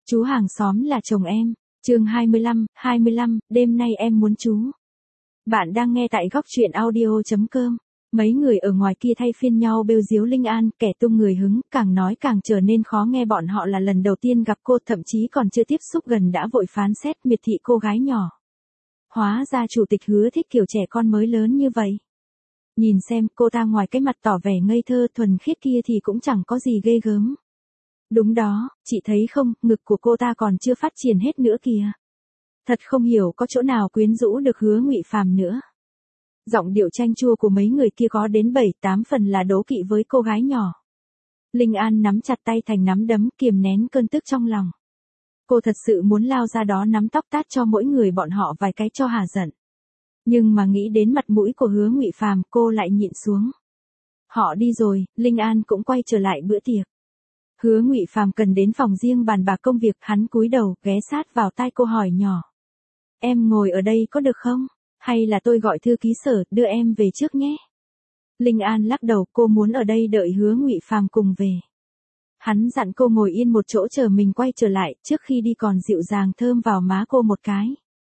Chú hàng xóm là chồng em. Chương 25, đêm nay em muốn chú. Bạn đang nghe tại góc truyện audio.com. Mấy người ở ngoài kia thay phiên nhau bêu diếu Linh An, kẻ tung người hứng, càng nói càng trở nên khó nghe. Bọn họ là lần đầu tiên gặp cô, thậm chí còn chưa tiếp xúc gần đã vội phán xét miệt thị cô gái nhỏ. Hóa ra chủ tịch Hứa thích kiểu trẻ con mới lớn như vậy. Nhìn xem, cô ta ngoài cái mặt tỏ vẻ ngây thơ thuần khiết kia thì cũng chẳng có gì ghê gớm. Đúng đó, chị thấy không, ngực của cô ta còn chưa phát triển hết nữa kìa. Thật không hiểu có chỗ nào quyến rũ được Hứa Ngụy Phàm nữa. Giọng điệu chanh chua của mấy người kia có đến 7-8 phần là đố kỵ với cô gái nhỏ. Linh An nắm chặt tay thành nắm đấm, kiềm nén cơn tức trong lòng. Cô thật sự muốn lao ra đó nắm tóc tát cho mỗi người bọn họ vài cái cho hả giận. Nhưng mà nghĩ đến mặt mũi của Hứa Ngụy Phàm, cô lại nhịn xuống. Họ đi rồi, Linh An cũng quay trở lại bữa tiệc. Hứa Ngụy Phàm cần đến phòng riêng bàn bạc công việc, hắn cúi đầu, ghé sát vào tai cô hỏi nhỏ. Em ngồi ở đây có được không? Hay là tôi gọi thư ký Sở, đưa em về trước nhé? Linh An lắc đầu, cô muốn ở đây đợi Hứa Ngụy Phàm cùng về. Hắn dặn cô ngồi yên một chỗ chờ mình quay trở lại, trước khi đi còn dịu dàng thơm vào má cô một cái.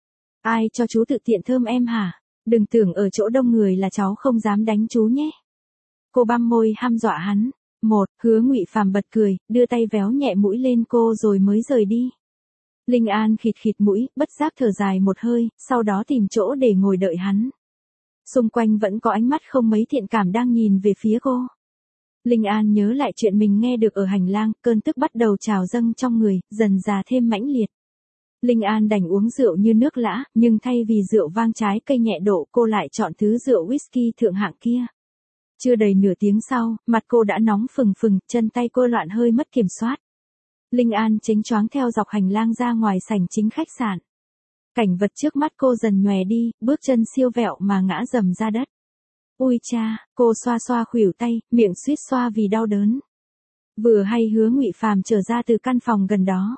Ai cho chú tự tiện thơm em hả? Đừng tưởng ở chỗ đông người là cháu không dám đánh chú nhé. Cô băm môi hăm dọa hắn. Hứa Ngụy Phàm bật cười, đưa tay véo nhẹ mũi lên cô rồi mới rời đi. Linh An khịt khịt mũi, bất giác thở dài một hơi, sau đó tìm chỗ để ngồi đợi hắn. Xung quanh vẫn có ánh mắt không mấy thiện cảm đang nhìn về phía cô. Linh An nhớ lại chuyện mình nghe được ở hành lang, cơn tức bắt đầu trào dâng trong người, dần dà thêm mãnh liệt. Linh An đành uống rượu như nước lã, nhưng thay vì rượu vang trái cây nhẹ độ, cô lại chọn thứ rượu whisky thượng hạng kia. Chưa đầy nửa tiếng sau, mặt cô đã nóng phừng phừng, chân tay cô loạn hơi mất kiểm soát. Linh An chếnh choáng theo dọc hành lang ra ngoài sảnh chính khách sạn. Cảnh vật trước mắt cô dần nhòe đi, bước chân siêu vẹo mà ngã rầm ra đất. Ui cha, cô xoa xoa khuỷu tay, miệng suýt xoa vì đau đớn. Vừa hay Hứa Ngụy Phàm trở ra từ căn phòng gần đó.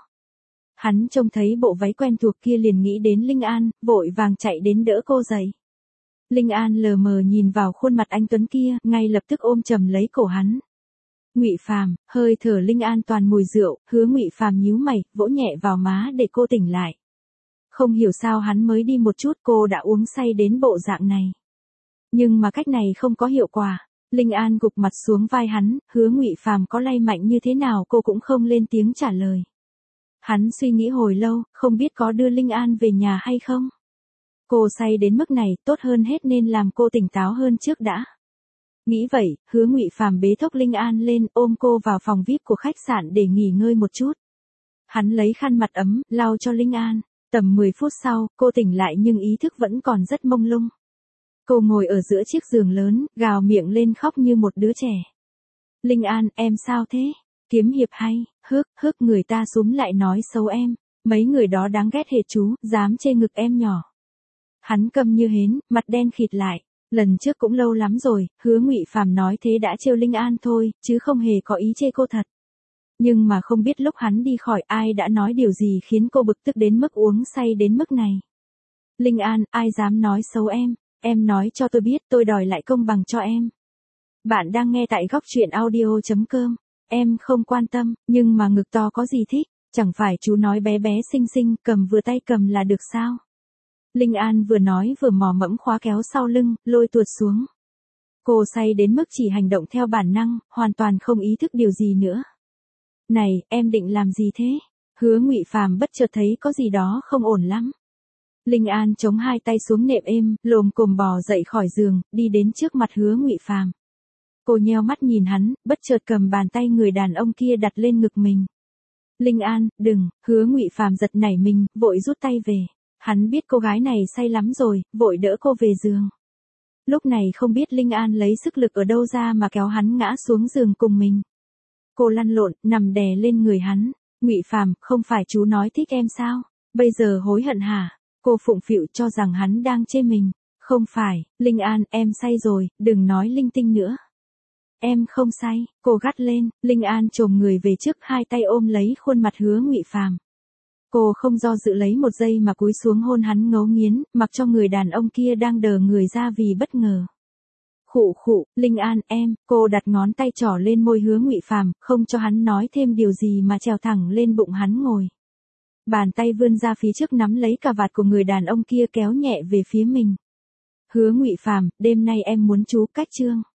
Hắn trông thấy bộ váy quen thuộc kia liền nghĩ đến Linh An, vội vàng chạy đến đỡ cô dậy. Linh An lờ mờ nhìn vào khuôn mặt anh tuấn kia, ngay lập tức ôm chầm lấy cổ hắn. Ngụy Phàm, hơi thở Linh An toàn mùi rượu, Hứa Ngụy Phàm nhíu mày, vỗ nhẹ vào má để cô tỉnh lại. Không hiểu sao hắn mới đi một chút cô đã uống say đến bộ dạng này. Nhưng mà cách này không có hiệu quả. Linh An gục mặt xuống vai hắn, Hứa Ngụy Phàm có lay mạnh như thế nào cô cũng không lên tiếng trả lời. Hắn suy nghĩ hồi lâu, không biết có đưa Linh An về nhà hay không. Cô say đến mức này, tốt hơn hết nên làm cô tỉnh táo hơn trước đã. Nghĩ vậy, Hứa Ngụy Phàm bế thốc Linh An lên, ôm cô vào phòng VIP của khách sạn để nghỉ ngơi một chút. Hắn lấy khăn mặt ấm, lau cho Linh An. Tầm 10 phút sau, cô tỉnh lại nhưng ý thức vẫn còn rất mông lung. Cô ngồi ở giữa chiếc giường lớn, gào miệng lên khóc như một đứa trẻ. Linh An, em sao thế? Kiếm hiệp hay, người ta súm lại nói xấu em. Mấy người đó đáng ghét hệt chú, dám chê ngực em nhỏ. Hắn câm như hến, mặt đen khịt lại. Lần trước cũng lâu lắm rồi, Hứa Ngụy Phàm nói thế đã trêu Linh An thôi, chứ không hề có ý chê cô thật. Nhưng mà không biết lúc hắn đi khỏi ai đã nói điều gì khiến cô bực tức đến mức uống say đến mức này. Linh An, ai dám nói xấu em nói cho tôi biết tôi đòi lại công bằng cho em. Bạn đang nghe tại góc truyện audio.com. Em không quan tâm, nhưng mà ngực to có gì thích, chẳng phải chú nói bé bé xinh xinh, cầm vừa tay cầm là được sao? Linh An vừa nói vừa mò mẫm khóa kéo sau lưng, lôi tuột xuống. Cô say đến mức chỉ hành động theo bản năng, hoàn toàn không ý thức điều gì nữa. Này, em định làm gì thế? Hứa Ngụy Phàm bất chợt thấy có gì đó không ổn lắm. Linh An chống hai tay xuống nệm êm, lồm cồm bò dậy khỏi giường, đi đến trước mặt Hứa Ngụy Phàm. Cô nheo mắt nhìn hắn, bất chợt cầm bàn tay người đàn ông kia đặt lên ngực mình. Linh An, đừng, Hứa Ngụy Phàm giật nảy mình, vội rút tay về. Hắn biết cô gái này say lắm rồi, vội đỡ cô về giường. Lúc này không biết Linh An lấy sức lực ở đâu ra mà kéo hắn ngã xuống giường cùng mình. Cô lăn lộn, nằm đè lên người hắn. Ngụy Phàm, không phải chú nói thích em sao? Bây giờ hối hận hả? Cô phụng phịu cho rằng hắn đang chê mình. Không phải, Linh An, em say rồi, đừng nói linh tinh nữa. Em không say, cô gắt lên. Linh An chồm người về trước, hai tay ôm lấy khuôn mặt Hứa Ngụy Phàm. Cô không do dự lấy một giây mà cúi xuống hôn hắn ngấu nghiến, mặc cho người đàn ông kia đang đờ người ra vì bất ngờ. Khụ, Linh An, cô đặt ngón tay trỏ lên môi Hứa Ngụy Phàm, không cho hắn nói thêm điều gì mà trèo thẳng lên bụng hắn ngồi. Bàn tay vươn ra phía trước nắm lấy cà vạt của người đàn ông kia kéo nhẹ về phía mình. Hứa Ngụy Phàm, đêm nay em muốn chú cách Trương.